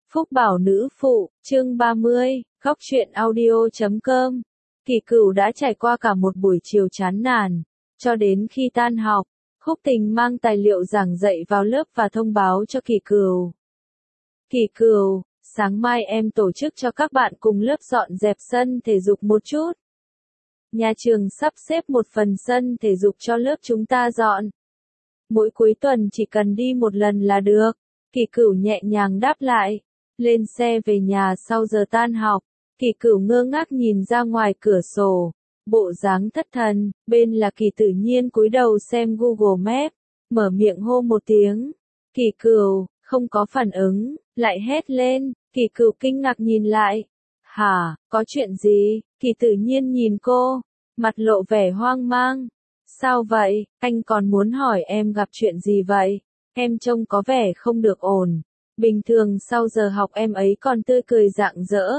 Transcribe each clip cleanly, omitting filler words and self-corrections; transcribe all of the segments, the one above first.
Phúc Bảo nữ phụ, chương 30, góc truyện audio.com. Kỳ Cửu đã trải qua cả một buổi chiều chán nản, cho đến khi tan học, Khúc Tình mang tài liệu giảng dạy vào lớp và thông báo cho Kỳ Cửu. Kỳ Cửu, sáng mai em tổ chức cho các bạn cùng lớp dọn dẹp sân thể dục một chút. Nhà trường sắp xếp một phần sân thể dục cho lớp chúng ta dọn. Mỗi cuối tuần chỉ cần đi một lần là được. Kỳ Cửu nhẹ nhàng đáp lại. Lên xe về nhà sau giờ tan học, Kỳ Cửu ngơ ngác nhìn ra ngoài cửa sổ, bộ dáng thất thần, bên là Kỳ Tự Nhiên cúi đầu xem Google Maps, mở miệng hô một tiếng. Kỳ Cửu, không có phản ứng, lại hét lên, Kỳ Cửu kinh ngạc nhìn lại. Hả, có chuyện gì? Kỳ Tự Nhiên nhìn cô, mặt lộ vẻ hoang mang. Sao vậy, anh còn muốn hỏi em gặp chuyện gì vậy? Em trông có vẻ không được ổn. Bình thường sau giờ học em ấy còn tươi cười rạng rỡ.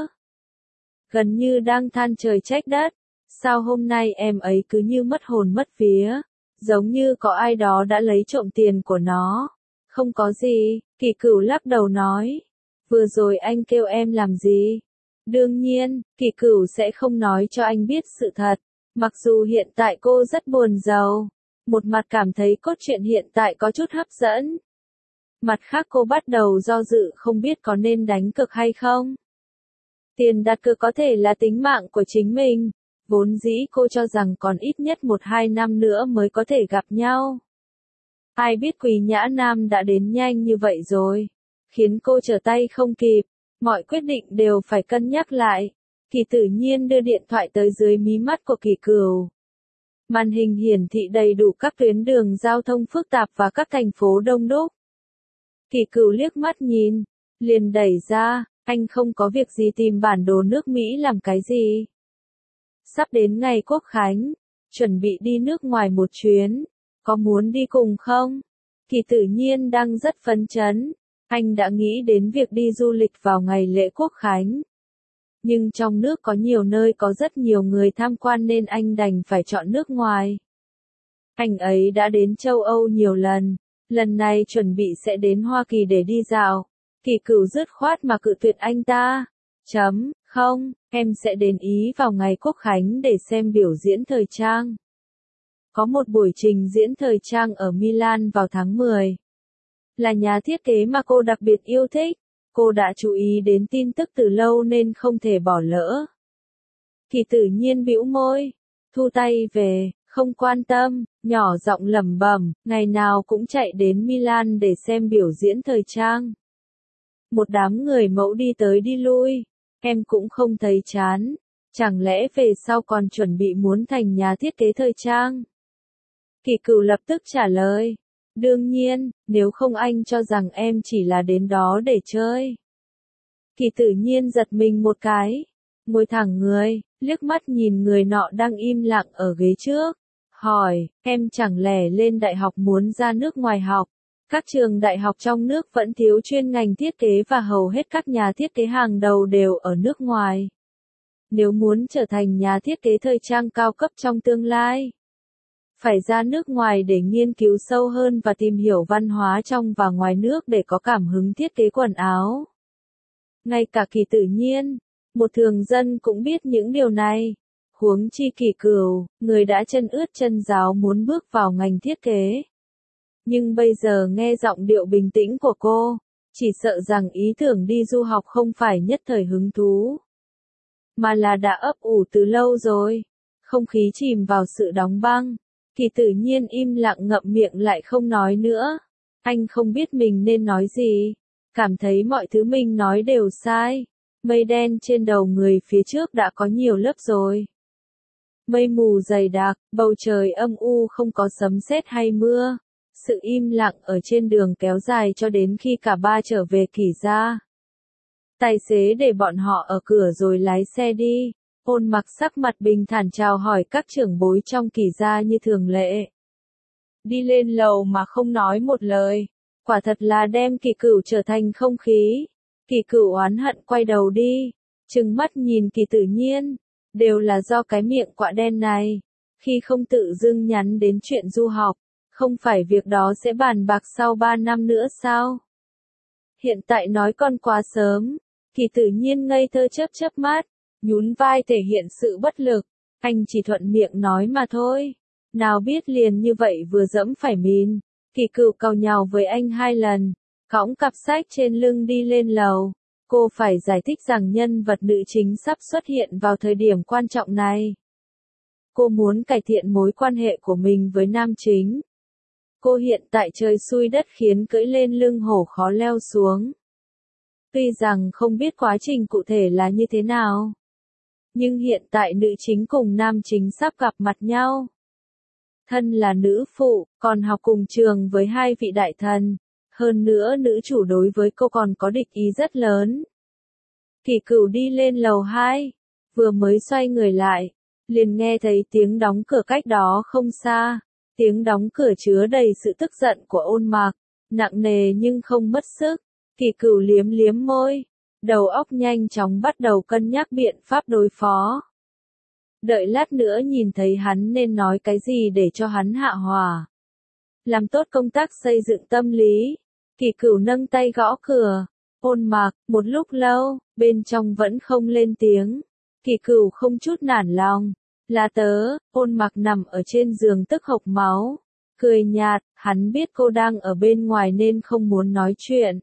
Gần như đang than trời trách đất. Sao hôm nay em ấy cứ như mất hồn mất vía, giống như có ai đó đã lấy trộm tiền của nó. Không có gì, Kỳ Cửu lắc đầu nói. Vừa rồi anh kêu em làm gì? Đương nhiên, Kỳ Cửu sẽ không nói cho anh biết sự thật. Mặc dù hiện tại cô rất buồn rầu. Một mặt cảm thấy cốt truyện hiện tại có chút hấp dẫn. Mặt khác cô bắt đầu do dự không biết có nên đánh cược hay không. Tiền đặt cược có thể là tính mạng của chính mình. Vốn dĩ cô cho rằng còn ít nhất 1-2 năm nữa mới có thể gặp nhau. Ai biết Quý Nhã Nam đã đến nhanh như vậy rồi. Khiến cô trở tay không kịp. Mọi quyết định đều phải cân nhắc lại. Kỳ Tự Nhiên đưa điện thoại tới dưới mí mắt của Kỳ Cửu. Màn hình hiển thị đầy đủ các tuyến đường giao thông phức tạp và các thành phố đông đúc. Kỳ Cửu liếc mắt nhìn, liền đẩy ra, anh không có việc gì tìm bản đồ nước Mỹ làm cái gì. Sắp đến ngày Quốc Khánh, chuẩn bị đi nước ngoài một chuyến, có muốn đi cùng không? Kỳ Tự Nhiên đang rất phấn chấn, anh đã nghĩ đến việc đi du lịch vào ngày lễ Quốc Khánh. Nhưng trong nước có nhiều nơi có rất nhiều người tham quan nên anh đành phải chọn nước ngoài. Anh ấy đã đến châu Âu nhiều lần. Lần này chuẩn bị sẽ đến Hoa Kỳ để đi dạo. Kỳ Cửu dứt khoát mà cự tuyệt anh ta. Không, em sẽ đến Ý vào ngày Quốc Khánh để xem biểu diễn thời trang. Có một buổi trình diễn thời trang ở Milan vào tháng 10. Là nhà thiết kế mà cô đặc biệt yêu thích. Cô đã chú ý đến tin tức từ lâu nên không thể bỏ lỡ. Kỳ Tự Nhiên bĩu môi, thu tay về. Không quan tâm, nhỏ giọng lẩm bẩm, ngày nào cũng chạy đến Milan để xem biểu diễn thời trang. Một đám người mẫu đi tới đi lui, em cũng không thấy chán, chẳng lẽ về sau còn chuẩn bị muốn thành nhà thiết kế thời trang? Kỳ Cửu lập tức trả lời, đương nhiên, nếu không anh cho rằng em chỉ là đến đó để chơi. Kỳ Tự Nhiên giật mình một cái, ngồi thẳng người, liếc mắt nhìn người nọ đang im lặng ở ghế trước. Hỏi, em chẳng lẽ lên đại học muốn ra nước ngoài học? Các trường đại học trong nước vẫn thiếu chuyên ngành thiết kế và hầu hết các nhà thiết kế hàng đầu đều ở nước ngoài. Nếu muốn trở thành nhà thiết kế thời trang cao cấp trong tương lai, phải ra nước ngoài để nghiên cứu sâu hơn và tìm hiểu văn hóa trong và ngoài nước để có cảm hứng thiết kế quần áo. Ngay cả Kỳ Tự Nhiên, một thường dân cũng biết những điều này. Huống chi Kỳ Cửu, người đã chân ướt chân ráo muốn bước vào ngành thiết kế. Nhưng bây giờ nghe giọng điệu bình tĩnh của cô, chỉ sợ rằng ý tưởng đi du học không phải nhất thời hứng thú, mà là đã ấp ủ từ lâu rồi. Không khí chìm vào sự đóng băng, Kỳ Tự Nhiên im lặng ngậm miệng lại không nói nữa. Anh không biết mình nên nói gì, cảm thấy mọi thứ mình nói đều sai. Mây đen trên đầu người phía trước đã có nhiều lớp rồi. Mây mù dày đặc, bầu trời âm u không có sấm sét hay mưa. Sự im lặng ở trên đường kéo dài cho đến khi cả ba trở về Kỷ gia. Tài xế để bọn họ ở cửa rồi lái xe đi. Ôn Mặc sắc mặt bình thản chào hỏi các trưởng bối trong Kỷ gia như thường lệ. Đi lên lầu mà không nói một lời. Quả thật là đem Kỳ Cửu trở thành không khí. Kỳ Cửu oán hận quay đầu đi. Trừng mắt nhìn Kỳ Tự Nhiên. Đều là do cái miệng quạ đen này. Khi không tự dưng nhắn đến chuyện du học, không phải việc đó sẽ bàn bạc sau 3 năm nữa sao? Hiện tại nói con quá sớm. Kỳ tự nhiên ngây thơ chớp chớp mắt, nhún vai thể hiện sự bất lực. Anh chỉ thuận miệng nói mà thôi. Nào biết liền như vậy vừa dẫm phải mìn. Kỳ cựu càu nhàu với anh 2 lần, cõng cặp sách trên lưng đi lên lầu. Cô phải giải thích rằng nhân vật nữ chính sắp xuất hiện vào thời điểm quan trọng này. Cô muốn cải thiện mối quan hệ của mình với nam chính. Cô hiện tại trời xui đất khiến cưỡi lên lưng hổ khó leo xuống. Tuy rằng không biết quá trình cụ thể là như thế nào, nhưng hiện tại nữ chính cùng nam chính sắp gặp mặt nhau. Thân là nữ phụ, còn học cùng trường với 2 vị đại thần. Hơn nữa nữ chủ đối với cô còn có địch ý rất lớn. Kỳ cửu đi lên lầu 2, vừa mới xoay người lại, liền nghe thấy tiếng đóng cửa cách đó không xa. Tiếng đóng cửa chứa đầy sự tức giận của Ôn Mạc, nặng nề nhưng không mất sức. Kỳ cửu liếm liếm môi, đầu óc nhanh chóng bắt đầu cân nhắc biện pháp đối phó. Đợi lát nữa nhìn thấy hắn nên nói cái gì để cho hắn hạ hỏa. Làm tốt công tác xây dựng tâm lý, Kỳ cửu nâng tay gõ cửa. Ôn Mạc, một lúc lâu, bên trong vẫn không lên tiếng. Kỳ cửu không chút nản lòng. Là tớ. Ôn Mạc nằm ở trên giường tức hộc máu. Cười nhạt, hắn biết cô đang ở bên ngoài nên không muốn nói chuyện.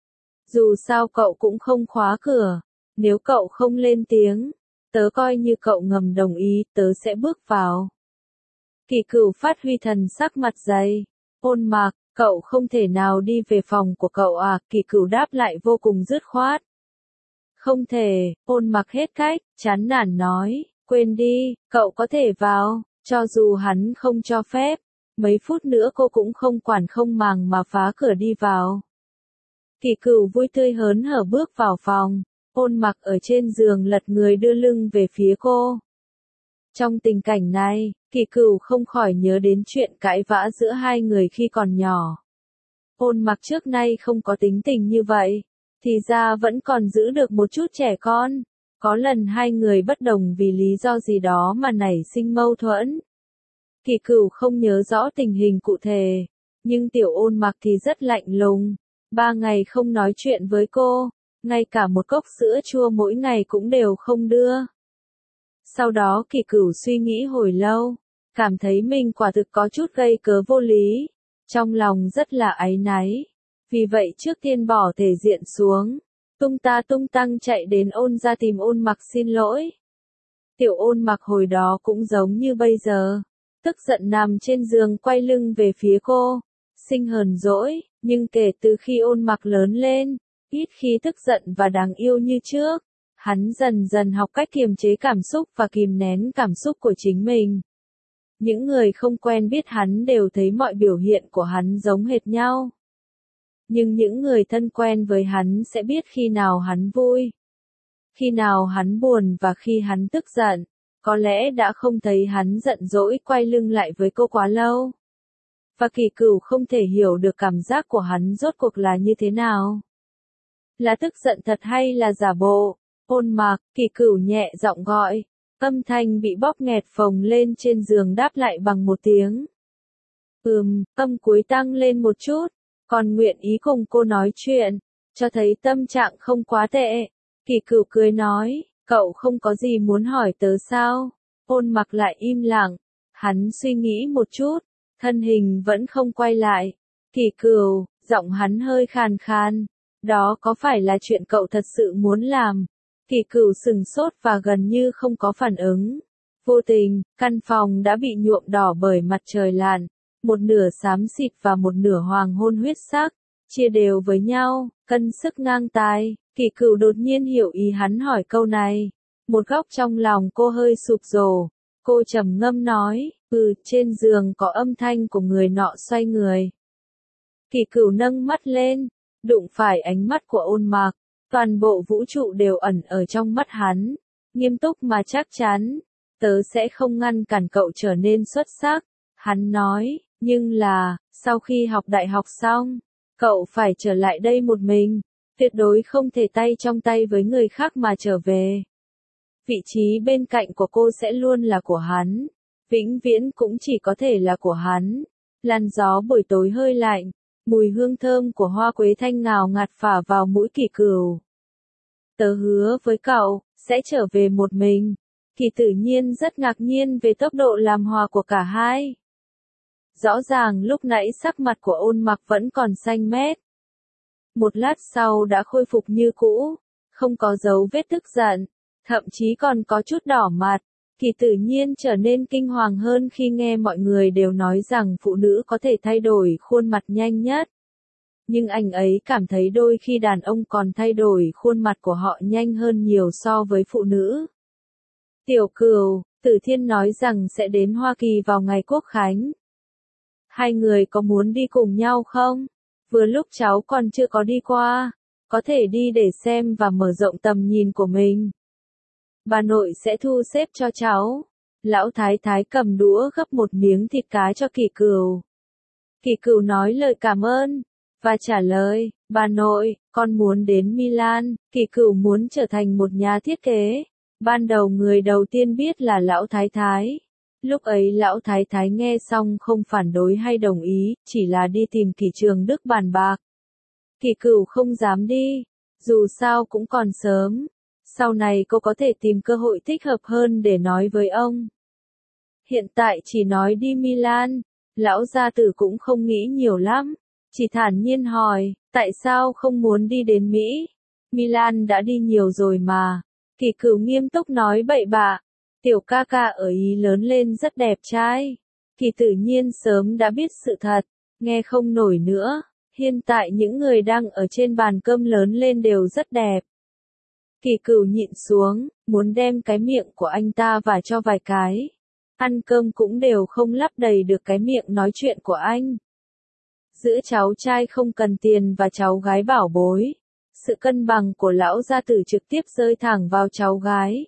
Dù sao cậu cũng không khóa cửa. Nếu cậu không lên tiếng, tớ coi như cậu ngầm đồng ý, tớ sẽ bước vào. Kỳ cửu phát huy thần sắc mặt dày. Ôn Mạc, cậu không thể nào đi về phòng của cậu à? Kỳ cửu đáp lại vô cùng dứt khoát. Không thể. Ôn Mạc hết cách, chán nản nói, quên đi, cậu có thể vào, cho dù hắn không cho phép. Mấy phút nữa cô cũng không quản không màng mà phá cửa đi vào. Kỳ cửu vui tươi hớn hở bước vào phòng. Ôn Mạc ở trên giường lật người đưa lưng về phía cô. Trong tình cảnh này, Kỳ cửu không khỏi nhớ đến chuyện cãi vã giữa 2 người khi còn nhỏ. Ôn Mạc trước nay không có tính tình như vậy, thì ra vẫn còn giữ được một chút trẻ con. Có lần 2 người bất đồng vì lý do gì đó mà nảy sinh mâu thuẫn. Kỳ cửu không nhớ rõ tình hình cụ thể, nhưng tiểu Ôn Mạc thì rất lạnh lùng. 3 ngày không nói chuyện với cô, ngay cả một cốc sữa chua mỗi ngày cũng đều không đưa. Sau đó Kỳ cửu suy nghĩ hồi lâu, cảm thấy mình quả thực có chút gây cớ vô lý, trong lòng rất là áy náy. Vì vậy trước tiên bỏ thể diện xuống, tung tăng chạy đến Ôn ra tìm Ôn Mạc xin lỗi. Tiểu Ôn Mạc hồi đó cũng giống như bây giờ, tức giận nằm trên giường quay lưng về phía cô, sinh hờn dỗi, nhưng kể từ khi Ôn Mạc lớn lên, ít khi tức giận và đáng yêu như trước. Hắn dần dần học cách kiềm chế cảm xúc và kìm nén cảm xúc của chính mình. Những người không quen biết hắn đều thấy mọi biểu hiện của hắn giống hệt nhau. Nhưng những người thân quen với hắn sẽ biết khi nào hắn vui, khi nào hắn buồn và khi hắn tức giận. Có lẽ đã không thấy hắn giận dỗi quay lưng lại với cô quá lâu. Và Kỳ cửu không thể hiểu được cảm giác của hắn rốt cuộc là như thế nào. Là tức giận thật hay là giả bộ? Ôn Mạc, Kỳ cửu nhẹ giọng gọi. Âm thanh bị bóp nghẹt phồng lên trên giường đáp lại bằng một tiếng. Âm cuối tăng lên một chút, còn nguyện ý cùng cô nói chuyện, cho thấy tâm trạng không quá tệ. Kỳ cửu cười nói, cậu không có gì muốn hỏi tớ sao? Ôn Mạc lại im lặng, hắn suy nghĩ một chút, thân hình vẫn không quay lại. Kỳ cửu, giọng hắn hơi khàn khàn, đó có phải là chuyện cậu thật sự muốn làm? Kỳ cửu sừng sốt và gần như không có phản ứng. Vô tình, căn phòng đã bị nhuộm đỏ bởi mặt trời lặn, một nửa xám xịt và một nửa hoàng hôn huyết sắc, chia đều với nhau, cân sức ngang tài. Kỳ cửu đột nhiên hiểu ý hắn hỏi câu này. Một góc trong lòng cô hơi sụp đổ. Cô trầm ngâm nói, trên giường có âm thanh của người nọ xoay người. Kỳ cửu nâng mắt lên, đụng phải ánh mắt của Ôn Mạc. Toàn bộ vũ trụ đều ẩn ở trong mắt hắn. Nghiêm túc mà chắc chắn, tớ sẽ không ngăn cản cậu trở nên xuất sắc. Hắn nói, nhưng là, sau khi học đại học xong, cậu phải trở lại đây một mình. Tuyệt đối không thể tay trong tay với người khác mà trở về. Vị trí bên cạnh của cô sẽ luôn là của hắn. Vĩnh viễn cũng chỉ có thể là của hắn. Làn gió buổi tối hơi lạnh, Mùi hương thơm của hoa quế thanh ngào ngạt phả vào mũi Kỳ Cửu. Tớ hứa với cậu, sẽ trở về một mình. Kỳ Tự Nhiên rất ngạc nhiên về tốc độ làm hòa của cả hai. Rõ ràng lúc nãy sắc mặt của Ôn Mặc vẫn còn xanh mét. Một lát sau đã khôi phục như cũ, không có dấu vết tức giận, thậm chí còn có chút đỏ mặt. Kỳ Tự Nhiên trở nên kinh hoàng hơn khi nghe mọi người đều nói rằng phụ nữ có thể thay đổi khuôn mặt nhanh nhất. Nhưng anh ấy cảm thấy đôi khi đàn ông còn thay đổi khuôn mặt của họ nhanh hơn nhiều so với phụ nữ. Tiểu Cửu, Tử Thiên nói rằng sẽ đến Hoa Kỳ vào ngày Quốc Khánh. Hai người có muốn đi cùng nhau không? Vừa lúc cháu còn chưa có đi qua, có thể đi để xem và mở rộng tầm nhìn của mình. Bà nội sẽ thu xếp cho cháu. Lão Thái Thái cầm đũa gấp một miếng thịt cá cho Kỳ Cửu. Kỳ Cửu nói lời cảm ơn, và trả lời, bà nội, con muốn đến Milan. Kỳ Cửu muốn trở thành một nhà thiết kế. Ban đầu người đầu tiên biết là Lão Thái Thái. Lúc ấy Lão Thái Thái nghe xong không phản đối hay đồng ý, chỉ là đi tìm Kỳ Trường Đức bàn bạc. Kỳ Cửu không dám đi, dù sao cũng còn sớm. Sau này cô có thể tìm cơ hội thích hợp hơn để nói với ông. Hiện tại chỉ nói đi Milan, lão gia tử cũng không nghĩ nhiều lắm, chỉ thản nhiên hỏi, tại sao không muốn đi đến Mỹ? Milan đã đi nhiều rồi mà. Kỳ Cửu nghiêm túc nói bậy bạ, tiểu ca ca ở Ý lớn lên rất đẹp trai. Kỳ Tự Nhiên sớm đã biết sự thật, nghe không nổi nữa, hiện tại những người đang ở trên bàn cơm lớn lên đều rất đẹp. Kỳ Cửu nhịn xuống, muốn đem cái miệng của anh ta vả cho vài cái. Ăn cơm cũng đều không lấp đầy được cái miệng nói chuyện của anh. Giữa cháu trai không cần tiền và cháu gái bảo bối, sự cân bằng của lão gia tử trực tiếp rơi thẳng vào cháu gái.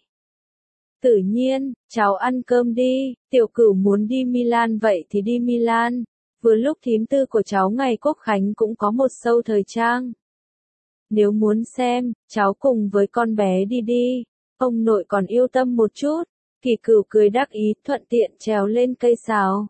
Tự Nhiên, cháu ăn cơm đi, Tiểu Cửu muốn đi Milan vậy thì đi Milan. Vừa lúc thím tư của cháu ngày Quốc Khánh cũng có một show thời trang. Nếu muốn xem, cháu cùng với con bé đi đi. Ông nội còn yêu Tâm một chút. Kỳ Cửu cười đắc ý, thuận tiện trèo lên cây sào.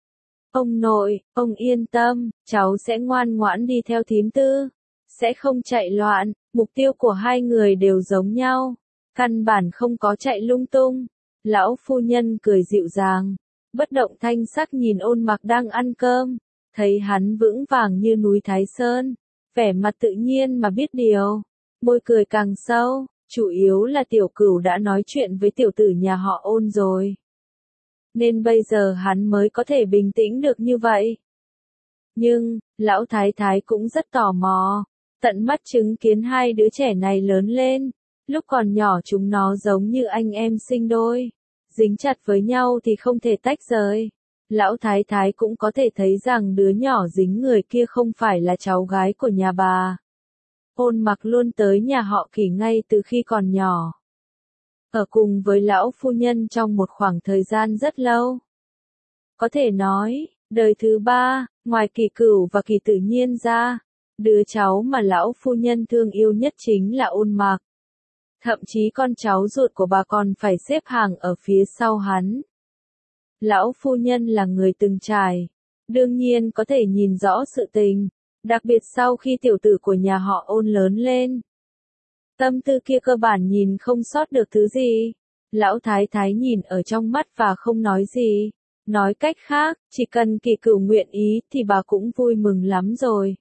Ông nội, ông yên tâm, cháu sẽ ngoan ngoãn đi theo thím tư. Sẽ không chạy loạn, mục tiêu của hai người đều giống nhau. Căn bản không có chạy lung tung. Lão phu nhân cười dịu dàng. Bất động thanh sắc nhìn Ôn Mặc đang ăn cơm. Thấy hắn vững vàng như núi Thái Sơn. Vẻ mặt tự nhiên mà biết điều. Môi cười càng sâu. Chủ yếu là Tiểu Cửu đã nói chuyện với tiểu tử nhà họ Ôn rồi. Nên bây giờ hắn mới có thể bình tĩnh được như vậy. Nhưng, Lão Thái Thái cũng rất tò mò. Tận mắt chứng kiến hai đứa trẻ này lớn lên. Lúc còn nhỏ chúng nó giống như anh em sinh đôi. Dính chặt với nhau thì không thể tách rời. Lão Thái Thái cũng có thể thấy rằng đứa nhỏ dính người kia không phải là cháu gái của nhà bà. Ôn Mặc luôn tới nhà họ Kỳ ngay từ khi còn nhỏ. Ở cùng với lão phu nhân trong một khoảng thời gian rất lâu. Có thể nói, đời thứ ba, ngoài Kỳ Cửu và Kỳ Tự Nhiên ra, đứa cháu mà lão phu nhân thương yêu nhất chính là Ôn Mặc. Thậm chí con cháu ruột của bà còn phải xếp hàng ở phía sau hắn. Lão phu nhân là người từng trải, đương nhiên có thể nhìn rõ sự tình, đặc biệt sau khi tiểu tử của nhà họ Ôn lớn lên. Tâm tư kia cơ bản nhìn không sót được thứ gì. Lão Thái Thái nhìn ở trong mắt và không nói gì. Nói cách khác, chỉ cần Kỳ Cửu nguyện ý thì bà cũng vui mừng lắm rồi.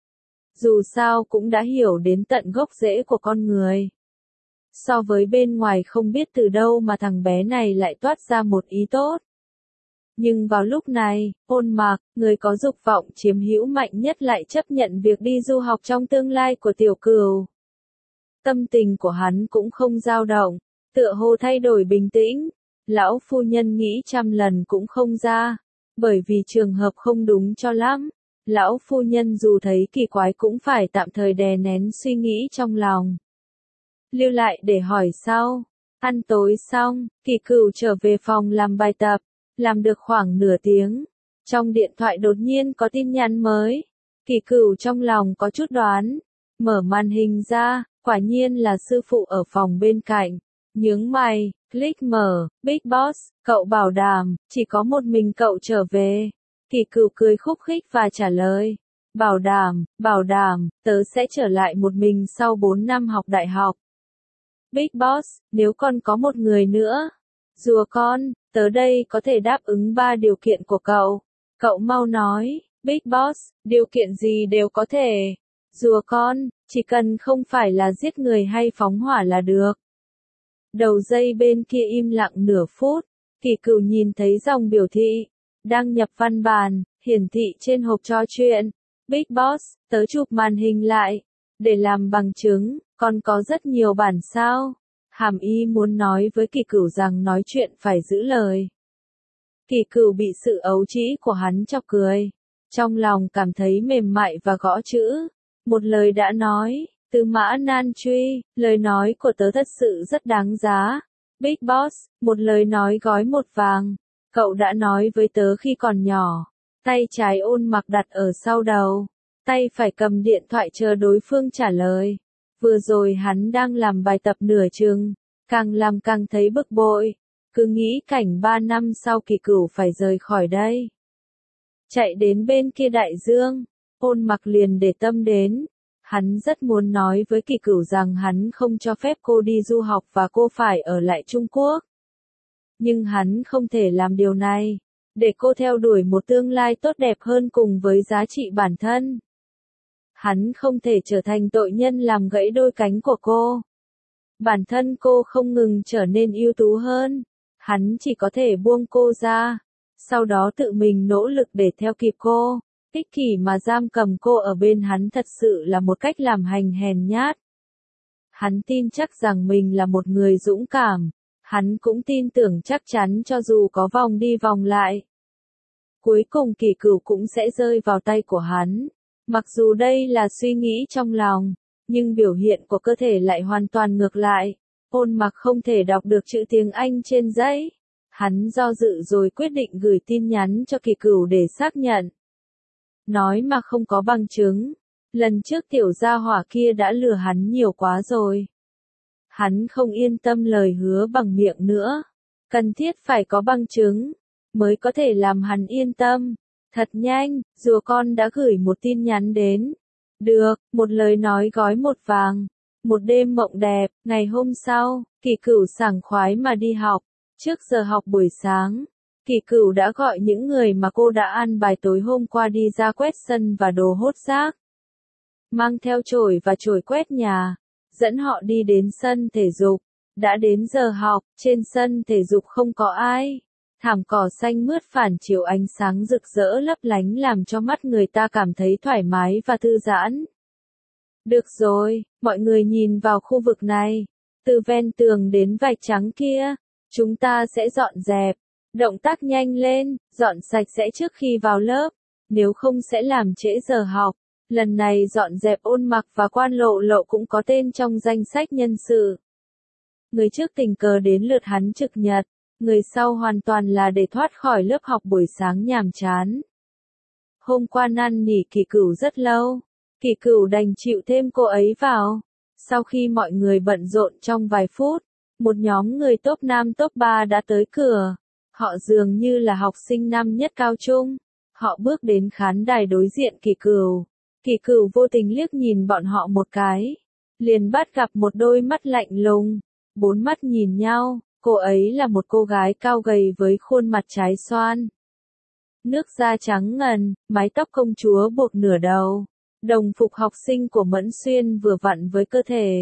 Dù sao cũng đã hiểu đến tận gốc rễ của con người. So với bên ngoài không biết từ đâu mà thằng bé này lại toát ra một ý tốt. Nhưng vào lúc này, Ôn Mặc, người có dục vọng chiếm hữu mạnh nhất lại chấp nhận việc đi du học trong tương lai của Tiểu Cửu. Tâm tình của hắn cũng không dao động, tựa hồ thay đổi bình tĩnh. Lão phu nhân nghĩ trăm lần cũng không ra, bởi vì trường hợp không đúng cho lắm. Lão phu nhân dù thấy kỳ quái cũng phải tạm thời đè nén suy nghĩ trong lòng. Lưu lại để hỏi sau. Ăn tối xong, Kỳ Cửu trở về phòng làm bài tập, làm được khoảng nửa tiếng. Trong điện thoại đột nhiên có tin nhắn mới. Kỳ Cửu trong lòng có chút đoán, mở màn hình ra, quả nhiên là sư phụ ở phòng bên cạnh. Nhướng mày, click mở, Big Boss, cậu bảo đảm, chỉ có một mình cậu trở về. Kỳ Cửu cười khúc khích và trả lời, bảo đảm, tớ sẽ trở lại một mình sau 4 năm học đại học. Big Boss, nếu con có một người nữa, rùa con, tớ đây có thể đáp ứng 3 điều kiện của cậu. Cậu mau nói, Big Boss, điều kiện gì đều có thể. Rùa con, chỉ cần không phải là giết người hay phóng hỏa là được. Đầu dây bên kia im lặng nửa phút, Kỳ Cửu nhìn thấy dòng biểu thị, đăng nhập văn bản, hiển thị trên hộp trò chuyện. Big Boss, tớ chụp màn hình lại, để làm bằng chứng, con có rất nhiều bản sao. Hàm ý muốn nói với Kỳ Cửu rằng nói chuyện phải giữ lời. Kỳ Cửu bị sự ấu trĩ của hắn chọc cười, trong lòng cảm thấy mềm mại và gõ chữ. Một lời đã nói, Tư Mã Nan Truy, lời nói của tớ thật sự rất đáng giá. Big Boss, một lời nói gói một vàng. Cậu đã nói với tớ khi còn nhỏ. Tay trái Ôn Mặc đặt ở sau đầu, tay phải cầm điện thoại chờ đối phương trả lời. Vừa rồi hắn đang làm bài tập nửa chừng, càng làm càng thấy bực bội, cứ nghĩ cảnh 3 năm sau Kỳ Cửu phải rời khỏi đây. Chạy đến bên kia đại dương, Ôn Mặc liền để tâm đến. Hắn rất muốn nói với Kỳ Cửu rằng hắn không cho phép cô đi du học và cô phải ở lại Trung Quốc. Nhưng hắn không thể làm điều này, để cô theo đuổi một tương lai tốt đẹp hơn cùng với giá trị bản thân. Hắn không thể trở thành tội nhân làm gãy đôi cánh của cô. Bản thân cô không ngừng trở nên ưu tú hơn, hắn chỉ có thể buông cô ra, sau đó tự mình nỗ lực để theo kịp cô. Ích kỷ mà giam cầm cô ở bên hắn thật sự là một cách làm hành hèn nhát. Hắn tin chắc rằng mình là một người dũng cảm, hắn cũng tin tưởng chắc chắn cho dù có vòng đi vòng lại. Cuối cùng Kỳ Cửu cũng sẽ rơi vào tay của hắn. Mặc dù đây là suy nghĩ trong lòng, nhưng biểu hiện của cơ thể lại hoàn toàn ngược lại. Ôn Mặc không thể đọc được chữ tiếng Anh trên giấy. Hắn do dự rồi quyết định gửi tin nhắn cho Kỳ Cửu để xác nhận. Nói mà không có bằng chứng. Lần trước tiểu gia hỏa kia đã lừa hắn nhiều quá rồi. Hắn không yên tâm lời hứa bằng miệng nữa. Cần thiết phải có bằng chứng, mới có thể làm hắn yên tâm. Thật nhanh, rùa con đã gửi một tin nhắn đến. Được, một lời nói gói một vàng. Một đêm mộng đẹp, ngày hôm sau, Kỳ Cửu sảng khoái mà đi học. Trước giờ học buổi sáng, Kỳ Cửu đã gọi những người mà cô đã ăn bài tối hôm qua đi ra quét sân và đồ hốt rác. Mang theo chổi và chổi quét nhà, dẫn họ đi đến sân thể dục. Đã đến giờ học, trên sân thể dục không có ai. Thảm cỏ xanh mướt phản chiếu ánh sáng rực rỡ lấp lánh làm cho mắt người ta cảm thấy thoải mái và thư giãn. Được rồi, mọi người nhìn vào khu vực này. Từ ven tường đến vạch trắng kia, chúng ta sẽ dọn dẹp. Động tác nhanh lên, dọn sạch sẽ trước khi vào lớp, nếu không sẽ làm trễ giờ học. Lần này dọn dẹp Ôn Mặc và Quan Lộ Lộ cũng có tên trong danh sách nhân sự. Người trước tình cờ đến lượt hắn trực nhật, người sau hoàn toàn là để thoát khỏi lớp học buổi sáng nhàm chán. Hôm qua năn nỉ Kỳ Cửu rất lâu, Kỳ Cửu đành chịu thêm cô ấy vào. Sau khi mọi người bận rộn trong vài phút, một nhóm người top 5 top 3 đã tới cửa. Họ dường như là học sinh năm nhất cao trung. Họ bước đến khán đài đối diện Kỳ Cửu. Kỳ Cửu vô tình liếc nhìn bọn họ một cái, liền bắt gặp một đôi mắt lạnh lùng. Bốn mắt nhìn nhau, cô ấy là một cô gái cao gầy với khuôn mặt trái xoan. Nước da trắng ngần, mái tóc công chúa buộc nửa đầu. Đồng phục học sinh của Mẫn Xuyên vừa vặn với cơ thể.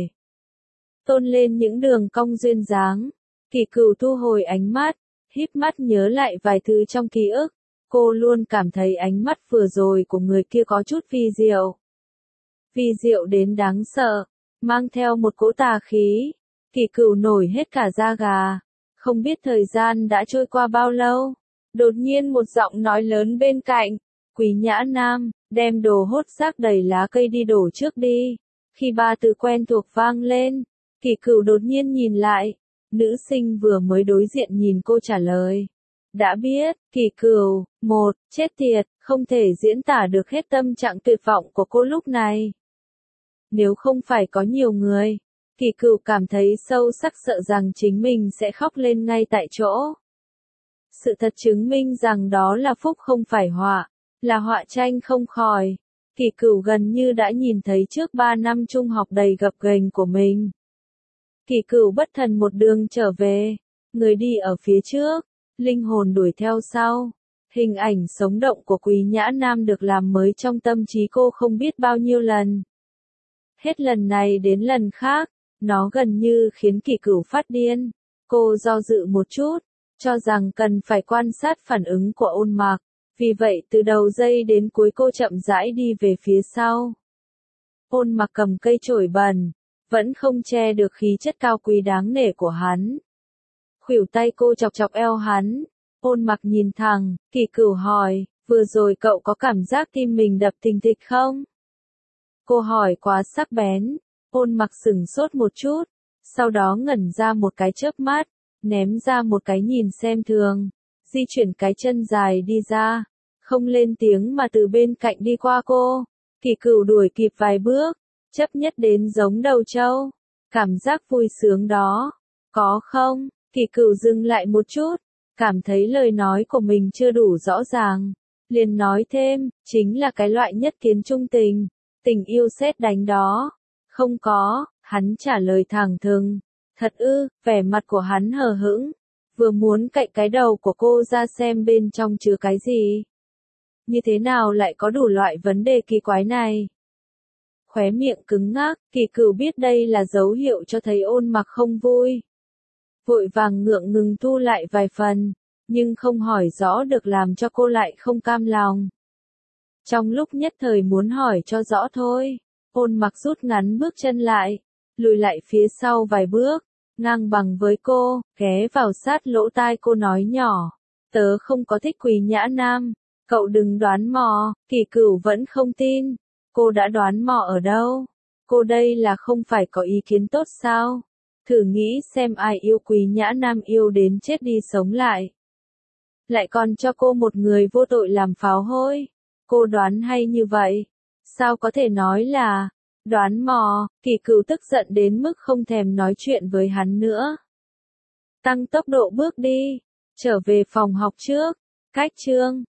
Tôn lên những đường cong duyên dáng. Kỳ Cửu thu hồi ánh mắt, híp mắt nhớ lại vài thứ trong ký ức. Cô luôn cảm thấy ánh mắt vừa rồi của người kia có chút vi diệu. Vi diệu đến đáng sợ, mang theo một cỗ tà khí. Kỳ Cửu nổi hết cả da gà. Không biết thời gian đã trôi qua bao lâu. Đột nhiên một giọng nói lớn bên cạnh. Quý Nhã Nam, đem đồ hốt rác đầy lá cây đi đổ trước đi. Khi ba từ quen thuộc vang lên, Kỳ Cửu đột nhiên nhìn lại. Nữ sinh vừa mới đối diện nhìn cô trả lời. Đã biết, Kỳ Cửu, chết tiệt, không thể diễn tả được hết tâm trạng tuyệt vọng của cô lúc này. Nếu không phải có nhiều người, Kỳ Cửu cảm thấy sâu sắc sợ rằng chính mình sẽ khóc lên ngay tại chỗ. Sự thật chứng minh rằng đó là phúc không phải họa, là họa tranh không khỏi. Kỳ Cửu gần như đã nhìn thấy trước 3 năm trung học đầy gập ghềnh của mình. Kỳ Cửu bất thần một đường trở về, người đi ở phía trước, linh hồn đuổi theo sau. Hình ảnh sống động của Quý Nhã Nam được làm mới trong tâm trí cô không biết bao nhiêu lần. Hết lần này đến lần khác, nó gần như khiến Kỳ Cửu phát điên. Cô do dự một chút, cho rằng cần phải quan sát phản ứng của Ôn Mặc. Vì vậy từ đầu dây đến cuối cô chậm rãi đi về phía sau. Ôn Mặc cầm cây chổi bẩn, vẫn không che được khí chất cao quý đáng nể của hắn. Khuỷu tay cô chọc chọc eo hắn. Ôn Mặc nhìn thẳng, Kỳ Cửu hỏi, vừa rồi cậu có cảm giác tim mình đập thình thịch không? Cô hỏi quá sắc bén. Ôn Mặc sửng sốt một chút, sau đó ngẩn ra một cái chớp mắt, ném ra một cái nhìn xem thường, di chuyển cái chân dài đi ra, không lên tiếng mà từ bên cạnh đi qua cô. Kỳ Cửu đuổi kịp vài bước, chấp nhất đến giống đầu trâu. Cảm giác vui sướng đó, có không? Kỳ Cửu dừng lại một chút, cảm thấy lời nói của mình chưa đủ rõ ràng, liền nói thêm, chính là cái loại nhất kiến trung tình, tình yêu sét đánh đó. Không có, hắn trả lời thẳng thừng. Thật ư? Vẻ mặt của hắn hờ hững, vừa muốn cạy cái đầu của cô ra xem bên trong chứa cái gì. Như thế nào lại có đủ loại vấn đề kỳ quái này? Khóe miệng cứng ngắc, Kỳ Cửu biết đây là dấu hiệu cho thấy Ôn Mặc không vui. Vội vàng ngượng ngừng thu lại vài phần, nhưng không hỏi rõ được làm cho cô lại không cam lòng. Trong lúc nhất thời muốn hỏi cho rõ thôi, Ôn Mặc rút ngắn bước chân lại, lùi lại phía sau vài bước, ngang bằng với cô, ghé vào sát lỗ tai cô nói nhỏ, tớ không có thích Quý Nhã Nam, cậu đừng đoán mò. Kỳ Cửu vẫn không tin, cô đã đoán mò ở đâu? Cô đây là không phải có ý kiến tốt sao? Thử nghĩ xem ai yêu Quý Nhã Nam yêu đến chết đi sống lại. Lại còn cho cô một người vô tội làm pháo hôi. Cô đoán hay như vậy? Sao có thể nói là đoán mò? Kỳ Cửu tức giận đến mức không thèm nói chuyện với hắn nữa. Tăng tốc độ bước đi, trở về phòng học trước, cách chương